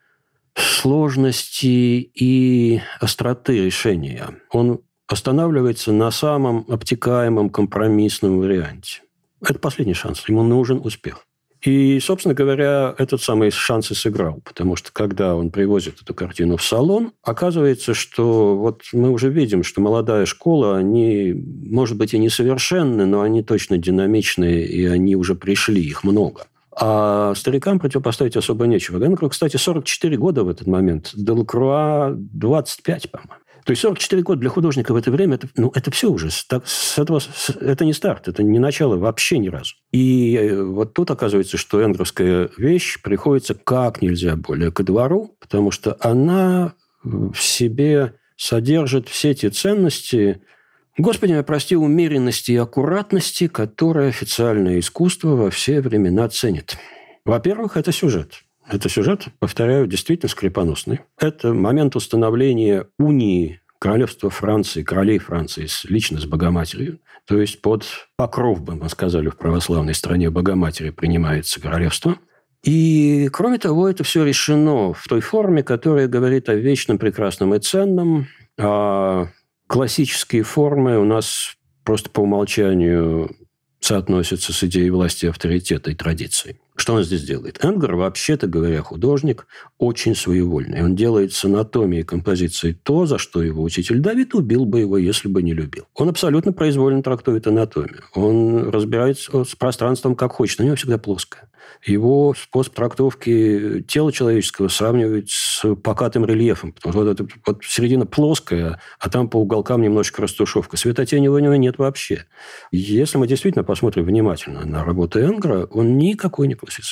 сложности и остроты решения. Он останавливается на самом обтекаемом компромиссном варианте. Это последний шанс. Ему нужен успех. И, собственно говоря, этот самый шанс и сыграл. Потому что, когда он привозит эту картину в салон, оказывается, что вот мы уже видим, что молодая школа, они, может быть, и несовершенны, но они точно динамичные, и они уже пришли, их много. А старикам противопоставить особо нечего. Энгеру, кстати, 44 года в этот момент. Делакруа 25, по-моему. То есть 44 года для художника в это время, это все уже. Это не старт, это не начало вообще ни разу. И вот тут оказывается, что энгеровская вещь приходится как нельзя более ко двору, потому что она в себе содержит все те ценности, Господи, меня прости, умеренности и аккуратности, которые официальное искусство во все времена ценит. Во-первых, это сюжет. Это сюжет, повторяю, действительно скрипоносный. Это момент установления унии королевства Франции, королей Франции лично с Богоматерью. То есть под покров, бы мы сказали, в православной стране Богоматери принимается королевство. И, кроме того, это все решено в той форме, которая говорит о вечном, прекрасном и ценном. А классические формы у нас просто по умолчанию соотносятся с идеей власти, авторитета и традиции. Что он здесь делает? Энгер, вообще-то говоря, художник очень своевольный. Он делает с анатомией композиции то, за что его учитель Давид убил бы его, если бы не любил. Он абсолютно произвольно трактует анатомию. Он разбирается с пространством как хочет. У него всегда плоское. Его способ трактовки тела человеческого сравнивает с покатым рельефом. Потому что вот середина плоская, а там по уголкам немножечко растушевка. Светотени у него нет вообще. Если мы действительно посмотрим внимательно на работу Энгера, он никакой не классицист.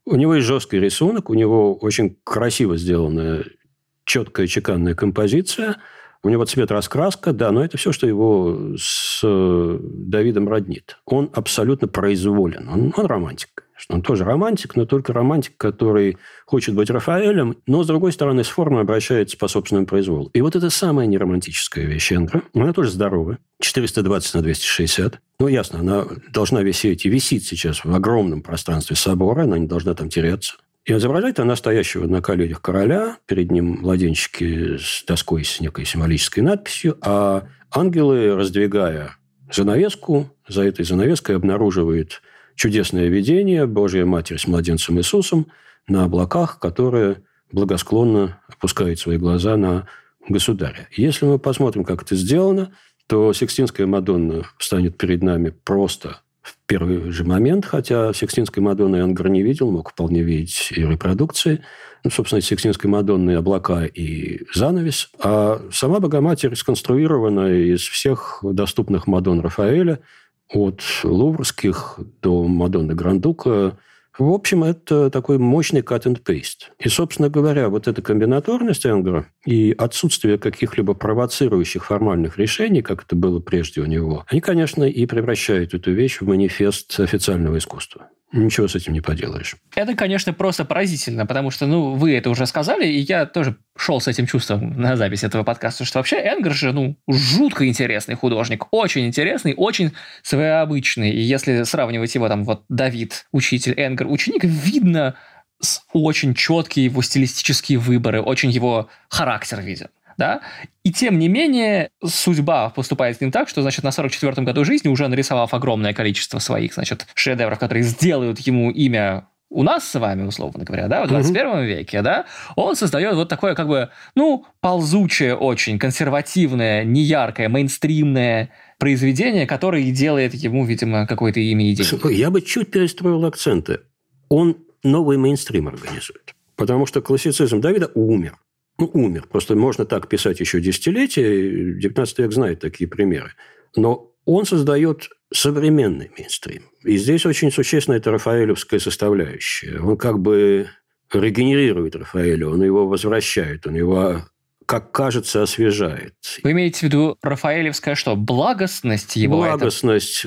У него есть жесткий рисунок, у него очень красиво сделанная, четкая, чеканная композиция, у него цвет-раскраска, да, но это все, что его с Давидом роднит. Он абсолютно произволен, он романтик, конечно. Он тоже романтик, но только романтик, который хочет быть Рафаэлем, но, с другой стороны, с формой обращается по собственному произволу. И вот это самая неромантическая вещь Энгра. Она тоже здоровая. 420 на 260. Ну, ясно, она должна висеть и висит сейчас в огромном пространстве собора, она не должна там теряться. И изображает она стоящего на коленях короля, перед ним младенчики с доской с некой символической надписью, а ангелы, раздвигая занавеску, за этой занавеской обнаруживают чудесное видение, Божья Матерь с младенцем Иисусом на облаках, которая благосклонно опускает свои глаза на государя. Если мы посмотрим, как это сделано, то Сикстинская Мадонна станет перед нами просто в первый же момент, хотя Сикстинской Мадонны Энгер не видел, мог вполне видеть и репродукции. Ну, собственно, Сикстинской Мадонны облака и занавес. А сама Богоматерь сконструирована из всех доступных Мадонн Рафаэля, от луврских до Мадонны Грандука. В общем, это такой мощный cut and paste. И, собственно говоря, вот эта комбинаторность Энгера и отсутствие каких-либо провоцирующих формальных решений, как это было прежде у него, они, конечно, и превращают эту вещь в манифест официального искусства. Ничего с этим не поделаешь. Это, конечно, просто поразительно, потому что, вы это уже сказали, и я тоже шел с этим чувством на запись этого подкаста, что вообще Энгер же, жутко интересный художник, очень интересный, очень своеобычный. И если сравнивать его там вот Давид, учитель, Энгер, ученик, видно очень четкие его стилистические выборы, очень его характер виден. Да? И тем не менее, судьба поступает с ним так, что, значит, на 44-м году жизни, уже нарисовав огромное количество своих, значит, шедевров, которые сделают ему имя у нас с вами, условно говоря, да, в 21 веке, да, он создает вот такое, как бы, ползучее очень, консервативное, неяркое, мейнстримное произведение, которое делает ему, видимо, какое-то имя и деньги. Я бы чуть перестроил акценты. Он новый мейнстрим организует. Потому что классицизм Давида умер. Умер. Просто можно так писать еще десятилетия. 19 век знает такие примеры. Но он создает современный мейнстрим. И здесь очень существенно это рафаэлевская составляющая. Он как бы регенерирует Рафаэля, он его возвращает, он его, как кажется, освежает. Вы имеете в виду рафаэлевская что? Благостность его? Благостность,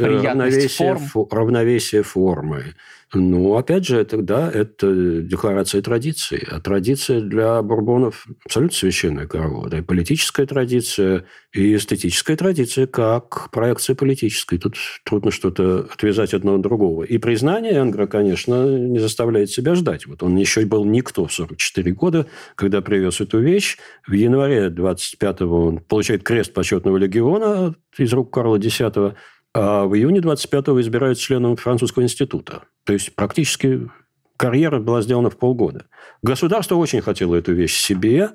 равновесие формы. Опять же, это декларация традиции. А традиция для бурбонов абсолютно священная корова. Да, и политическая традиция, и эстетическая традиция, как проекция политической. Тут трудно что-то отвязать одно от другого. И признание Энгера, конечно, не заставляет себя ждать. Вот он еще был никто в 44 года, когда привез эту вещь. В январе 25-го он получает крест почетного легиона из рук Карла X, а в июне 25-го избирают членом французского института. То есть практически карьера была сделана в полгода. Государство очень хотело эту вещь себе,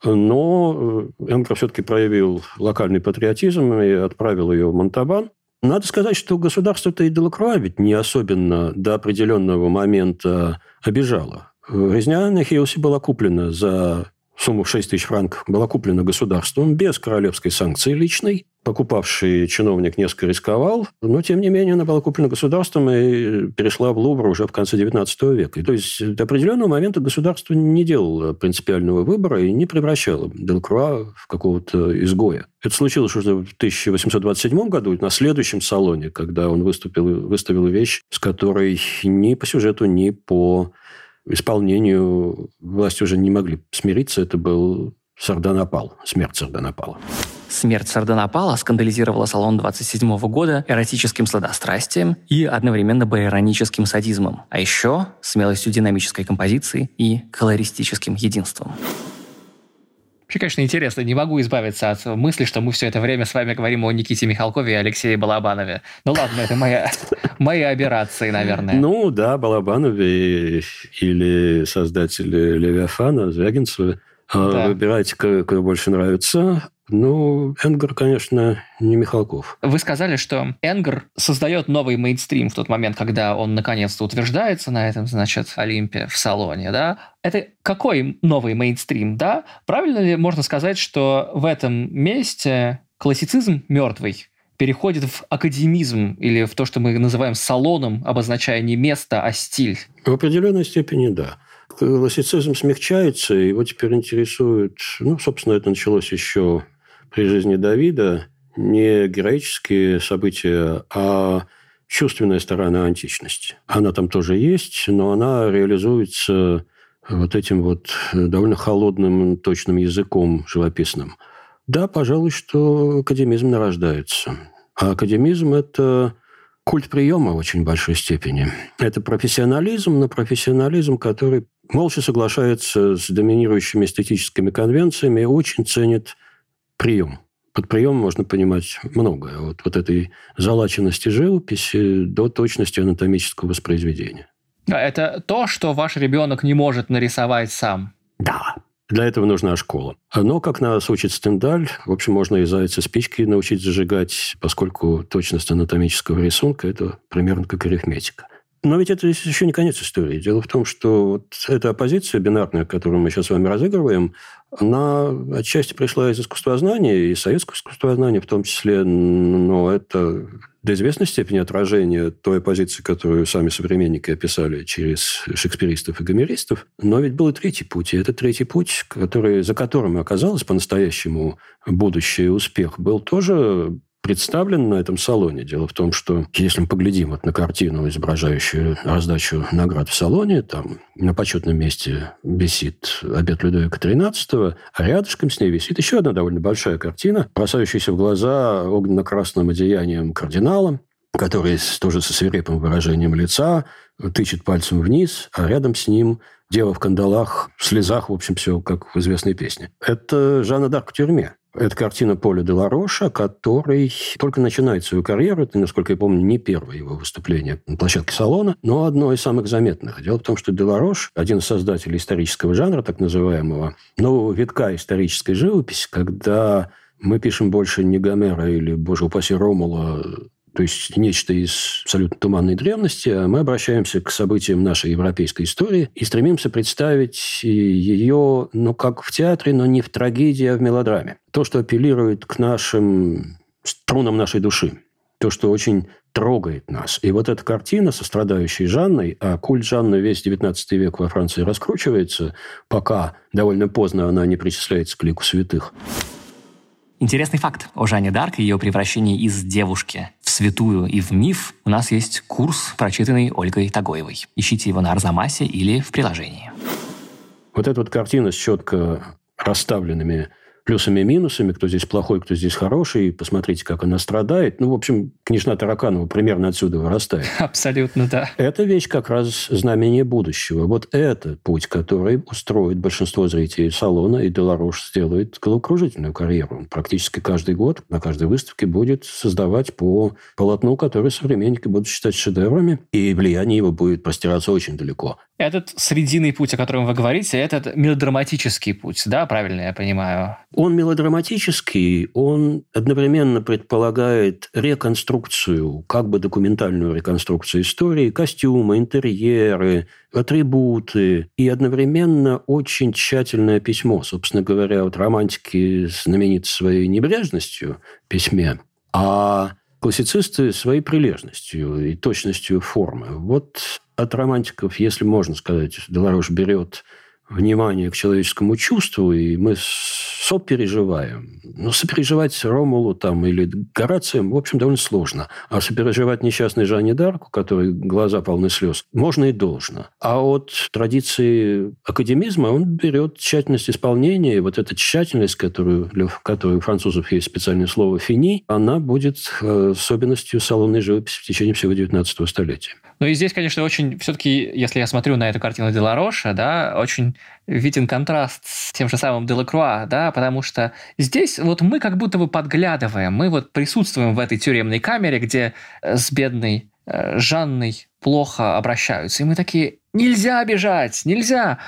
но Энгер все-таки проявил локальный патриотизм и отправил ее в Монтабан. Надо сказать, что государство-то и Делакруа ведь не особенно до определенного момента обижало. Резня на Хиосе была куплена за сумму в 6 тысяч франков, была куплена государством без королевской санкции личной. Покупавший чиновник несколько рисковал, но, тем не менее, она была куплена государством и перешла в Лувр уже в конце XIX века. То есть, до определенного момента государство не делало принципиального выбора и не превращало Делакруа в какого-то изгоя. Это случилось уже в 1827 году, на следующем салоне, когда он выставил вещь, с которой ни по сюжету, ни по исполнению власти уже не могли смириться. Это был Сарданапал, смерть Сарданапала. Смерть Сарданапала скандализировала салон 27 года эротическим сладострастием и одновременно байроническим садизмом, а еще смелостью динамической композиции и колористическим единством. Вообще, конечно, интересно. Не могу избавиться от мысли, что мы все это время с вами говорим о Никите Михалкове и Алексее Балабанове. Ну ладно, это мои аберрации, наверное. Да, Балабанове или создатели Левиафана, Звягинцевы. Да. Выбирайте, кто больше нравится. Энгер, конечно, не Михалков. Вы сказали, что Энгер создает новый мейнстрим в тот момент, когда он наконец-то утверждается на этом, значит, Олимпе в салоне, да? Это какой новый мейнстрим, да? Правильно ли можно сказать, что в этом месте классицизм мертвый? переходит в академизм или в то, что мы называем салоном, обозначая не место, а стиль? В определенной степени да. Классицизм смягчается, и его теперь интересует... собственно, это началось еще при жизни Давида. Не героические события, а чувственная сторона античности. Она там тоже есть, но она реализуется вот этим вот довольно холодным, точным языком живописным. Да, пожалуй, что академизм нарождается. А академизм – это культ приема в очень большой степени. Это профессионализм, но профессионализм, который молча соглашается с доминирующими эстетическими конвенциями и очень ценит прием. Под приемом можно понимать многое. Вот этой залаченности живописи до точности анатомического воспроизведения. Это то, что ваш ребенок не может нарисовать сам. Да. Для этого нужна школа. Но, как нас учит Стендаль, в общем, можно и зайца спички научить зажигать, поскольку точность анатомического рисунка – это примерно как арифметика. Но ведь это еще не конец истории. Дело в том, что вот эта оппозиция бинарная, которую мы сейчас с вами разыгрываем, она отчасти пришла из искусствознания, и советского искусствознания в том числе, но это до известной степени отражение той оппозиции, которую сами современники описали через шекспиристов и гомеристов. Но ведь был и третий путь. И этот третий путь, за которым оказалось по-настоящему будущий успех, был тоже представлен на этом салоне. Дело в том, что если мы поглядим на картину, изображающую раздачу наград в салоне, там на почетном месте висит обед Людовика XIII, а рядышком с ней висит еще одна довольно большая картина, бросающаяся в глаза огненно-красным одеянием кардинала, который тоже со свирепым выражением лица тычет пальцем вниз, а рядом с ним дева в кандалах, в слезах, в общем, все как в известной песне. Это Жанна д'Арк в тюрьме. Это картина Поля де ла Роша, который только начинает свою карьеру. Это, насколько я помню, не первое его выступление на площадке салона, но одно из самых заметных. Дело в том, что де ла Рош, один из создателей исторического жанра, так называемого, нового витка исторической живописи, когда мы пишем больше не Гомера или, боже упаси, Ромула, то есть нечто из абсолютно туманной древности, а мы обращаемся к событиям нашей европейской истории и стремимся представить ее, как в театре, но не в трагедии, а в мелодраме. То, что апеллирует к нашим струнам нашей души. То, что очень трогает нас. И вот эта картина со страдающей Жанной, а культ Жанны весь XIX век во Франции раскручивается, пока довольно поздно она не причисляется к лику святых. Интересный факт о Жанне д'Арк и ее превращении из девушки в святую и в миф. У нас есть курс, прочитанный Ольгой Тагоевой. Ищите его на Арзамасе или в приложении. Вот эта вот картина с четко расставленными плюсами и минусами, кто здесь плохой, кто здесь хороший. Посмотрите, как она страдает. В общем, княжна Тараканова примерно отсюда вырастает. Абсолютно, да. Эта вещь как раз знамение будущего. Вот это путь, который устроит большинство зрителей салона, и де ла Рош сделает головокружительную карьеру. Он практически каждый год на каждой выставке будет создавать по полотну, которое современники будут считать шедеврами, и влияние его будет простираться очень далеко. Этот срединный путь, о котором вы говорите, этот мелодраматический путь, да, правильно я понимаю? Он мелодраматический, он одновременно предполагает реконструкцию, как бы документальную реконструкцию истории, костюмы, интерьеры, атрибуты, и одновременно очень тщательное письмо. Собственно говоря, вот романтики знамениты своей небрежностью в письме, а классицисты своей прилежностью и точностью формы. Вот от романтиков, если можно сказать, де ла Рош берет внимание к человеческому чувству, и мы сопереживаем. Но сопереживать Ромулу или Горацием, в общем, довольно сложно. А сопереживать несчастной Жанне д'Арк, у которой глаза полны слез, можно и должно. А от традиции академизма он берет тщательность исполнения, и вот эта тщательность, для которой у французов есть специальное слово «фини», она будет особенностью салонной живописи в течение всего XIX столетия. Ну и здесь, конечно, очень все-таки, если я смотрю на эту картину де ла Роша, да, очень виден контраст с тем же самым Делакруа, да, потому что здесь вот мы как будто бы подглядываем, мы вот присутствуем в этой тюремной камере, где с бедной Жанной плохо обращаются, и мы такие: нельзя бежать, нельзя.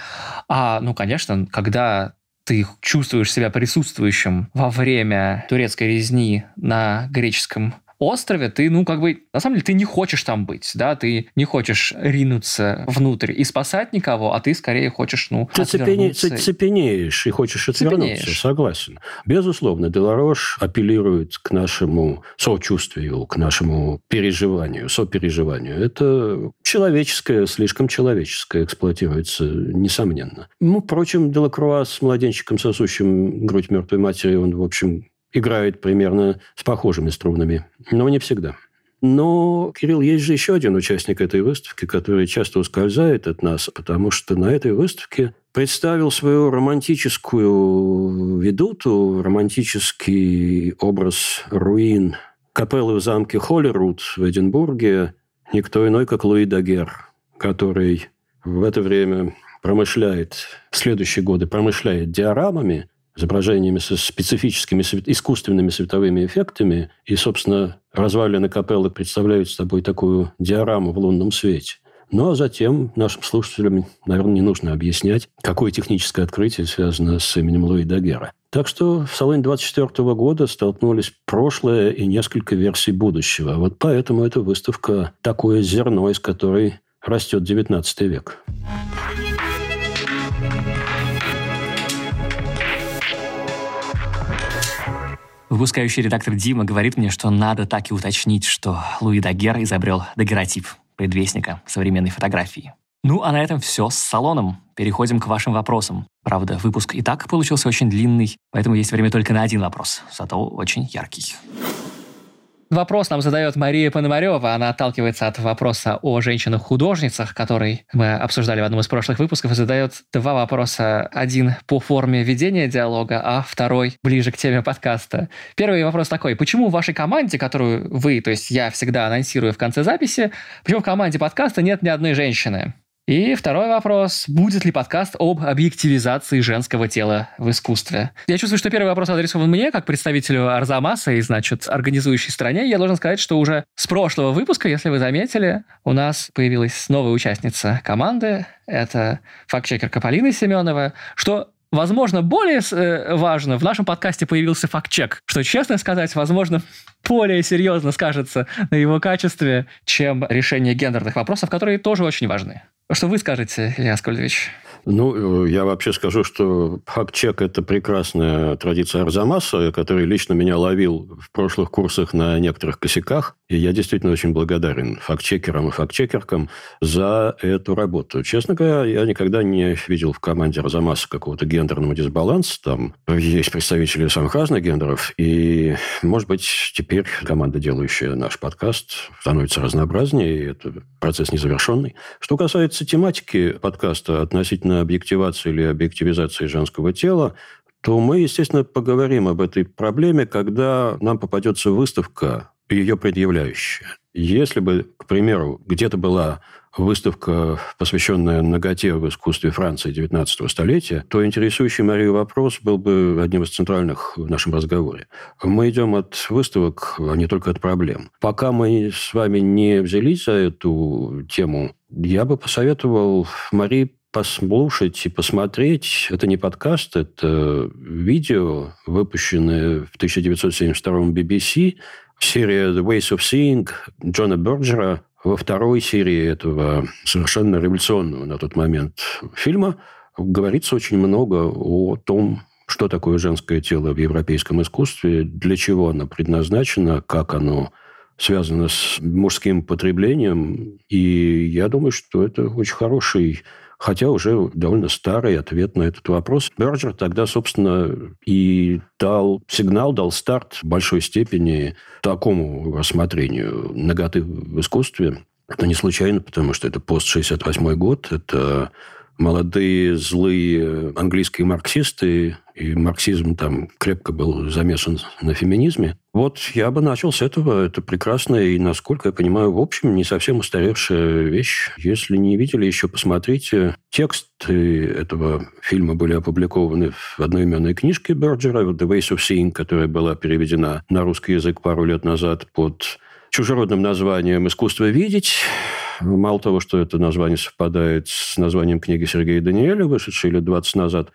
Конечно, когда ты чувствуешь себя присутствующим во время турецкой резни на греческом острове, ты, на самом деле, ты не хочешь там быть, да, ты не хочешь ринуться внутрь и спасать никого, а ты скорее хочешь, Ты отвернуться. цепенеешь и хочешь отвернуться, согласен. Безусловно, Деларош апеллирует к нашему сочувствию, к нашему переживанию, сопереживанию. Это человеческое, слишком человеческое эксплуатируется, несомненно. Впрочем, Делакруа с младенчиком, сосущим грудь мертвой матери, он, в общем, играет примерно с похожими струнами, но не всегда. Но, Кирилл, есть же еще один участник этой выставки, который часто ускользает от нас, потому что на этой выставке представил свою романтическую ведуту, романтический образ руин капеллы в замке Холлерут в Эдинбурге никто иной, как Луи Дагер, который в это время в следующие годы промышляет диорамами, изображениями со специфическими искусственными световыми эффектами. И, собственно, развалины капеллы представляют собой такую диораму в лунном свете. Ну, а затем нашим слушателям, наверное, не нужно объяснять, какое техническое открытие связано с именем Луи Дагера. Так что в салоне 24 года столкнулись прошлое и несколько версий будущего. Вот поэтому эта выставка такое зерно, из которой растет 19 век. Выпускающий редактор Дима говорит мне, что надо так и уточнить, что Луи Дагер изобрел дагеротип, предвестника современной фотографии. Ну, а на этом все с салоном. Переходим к вашим вопросам. Правда, выпуск и так получился очень длинный, поэтому есть время только на один вопрос, зато очень яркий. Вопрос нам задает Мария Пономарева. Она отталкивается от вопроса о женщинах-художницах, который мы обсуждали в одном из прошлых выпусков, и задает два вопроса. Один по форме ведения диалога, а второй ближе к теме подкаста. Первый вопрос такой. Почему в вашей команде, которую вы, то есть я всегда анонсирую в конце записи, почему в команде подкаста нет ни одной женщины? И второй вопрос. Будет ли подкаст об объективизации женского тела в искусстве? Я чувствую, что первый вопрос адресован мне, как представителю Арзамаса и, организующей стране. Я должен сказать, что уже с прошлого выпуска, если вы заметили, у нас появилась новая участница команды. Это фактчекерка Полина Семенова, что... Возможно, более важно, в нашем подкасте появился факт-чек, что, честно сказать, возможно, более серьезно скажется на его качестве, чем решение гендерных вопросов, которые тоже очень важны. Что вы скажете, Илья Аскольдович? Я вообще скажу, что факт-чек – это прекрасная традиция Арзамаса, который лично меня ловил в прошлых курсах на некоторых косяках. И я действительно очень благодарен факт-чекерам и факт-чекеркам за эту работу. Честно говоря, я никогда не видел в команде Арзамаса какого-то гендерного дисбаланса. Там есть представители самых разных гендеров. И, может быть, теперь команда, делающая наш подкаст, становится разнообразнее. И это процесс незавершенный. Что касается тематики подкаста относительно объективации или объективизации женского тела, то мы, естественно, поговорим об этой проблеме, когда нам попадется выставка, ее предъявляющая. Если бы, к примеру, где-то была выставка, посвященная наготе в искусстве Франции XIX столетия, то интересующий Марию вопрос был бы одним из центральных в нашем разговоре. Мы идем от выставок, а не только от проблем. Пока мы с вами не взялись за эту тему, я бы посоветовал Марии послушать и посмотреть. Это не подкаст, это видео, выпущенное в 1972 BBC, серия «The Ways of Seeing» Джона Берджера. Во второй серии этого совершенно революционного на тот момент фильма говорится очень много о том, что такое женское тело в европейском искусстве, для чего оно предназначено, как оно связано с мужским потреблением. И я думаю, что это очень хороший, хотя уже довольно старый ответ на этот вопрос. Берджер тогда, собственно, и дал сигнал, дал старт в большой степени такому рассмотрению наготы в искусстве. Это не случайно, потому что это пост-68 год, это молодые злые английские марксисты, и марксизм там крепко был замешан на феминизме. Вот я бы начал с этого. Это прекрасная и, насколько я понимаю, в общем, не совсем устаревшая вещь. Если не видели, еще посмотрите. Тексты этого фильма были опубликованы в одноименной книжке Берджера «The Ways of Seeing», которая была переведена на русский язык пару лет назад под чужеродным названием «Искусство видеть». Мало того, что это название совпадает с названием книги Сергея Даниэля, вышедшей лет 20 назад,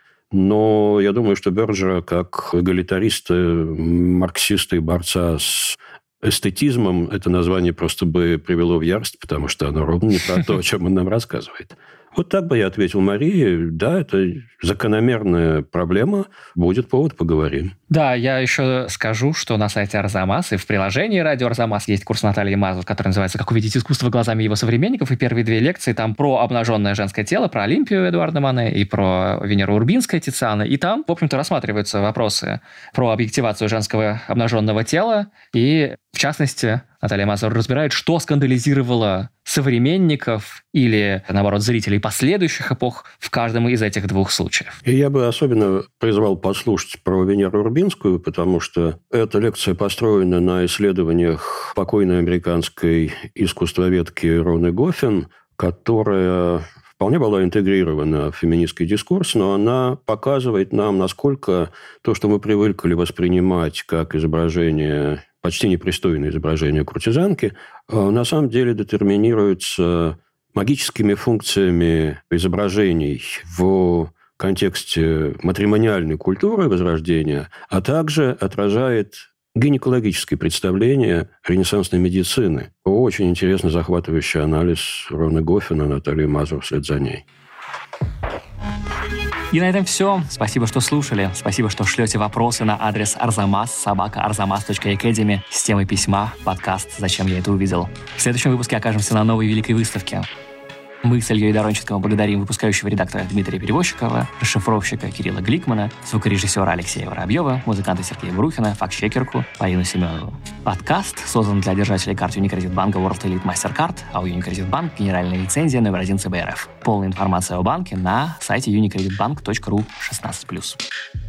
но я думаю, что Берджера, как эгалитариста, марксиста и борца с эстетизмом это название просто бы привело в ярость, потому что оно ровно не про то, о чем он нам рассказывает. Вот так бы я ответил Марии. Да, это закономерная проблема. Будет повод, поговорим. Да, я еще скажу, что на сайте Арзамас и в приложении радио Арзамас есть курс Натальи Мазур, который называется «Как увидеть искусство глазами его современников». И первые 2 лекции там про обнаженное женское тело, про Олимпию Эдуарда Мане и про Венеру Урбинская Тициана. И там, в общем-то, рассматриваются вопросы про объективацию женского обнаженного тела. И, в частности, Наталья Мазур разбирает, что скандализировало современников или, наоборот, зрителей последующих эпох в каждом из этих 2 случаев. И я бы особенно призвал послушать про Венеру Урбинскую, потому что эта лекция построена на исследованиях покойной американской искусствоведки Роны Гоффин, которая вполне была интегрирована в феминистский дискурс, но она показывает нам, насколько то, что мы привыкли воспринимать как изображение, почти непристойное изображение куртизанки, на самом деле детерминируется магическими функциями изображений в контексте матримониальной культуры Возрождения, а также отражает гинекологические представления ренессансной медицины. Очень интересный, захватывающий анализ Роны Гоффин и Натальи Мазур вслед за ней. И на этом все. Спасибо, что слушали. Спасибо, что шлете вопросы на адрес arzamas@arzamas.academy с темой письма, подкаст «Зачем я это увидел?». В следующем выпуске окажемся на новой великой выставке. Мы с Ильей Доронченковым благодарим выпускающего редактора Дмитрия Перевозчикова, расшифровщика Кирилла Гликмана, звукорежиссера Алексея Воробьева, музыканта Сергея Брухина, фактчекерку Полину Семенову. Подкаст создан для держателей карт Unicredit банка World Elite MasterCard, а у Unicredit Bank генеральная лицензия номер 1 ЦБРФ. Полная информация о банке на сайте unicreditbank.ru/16+.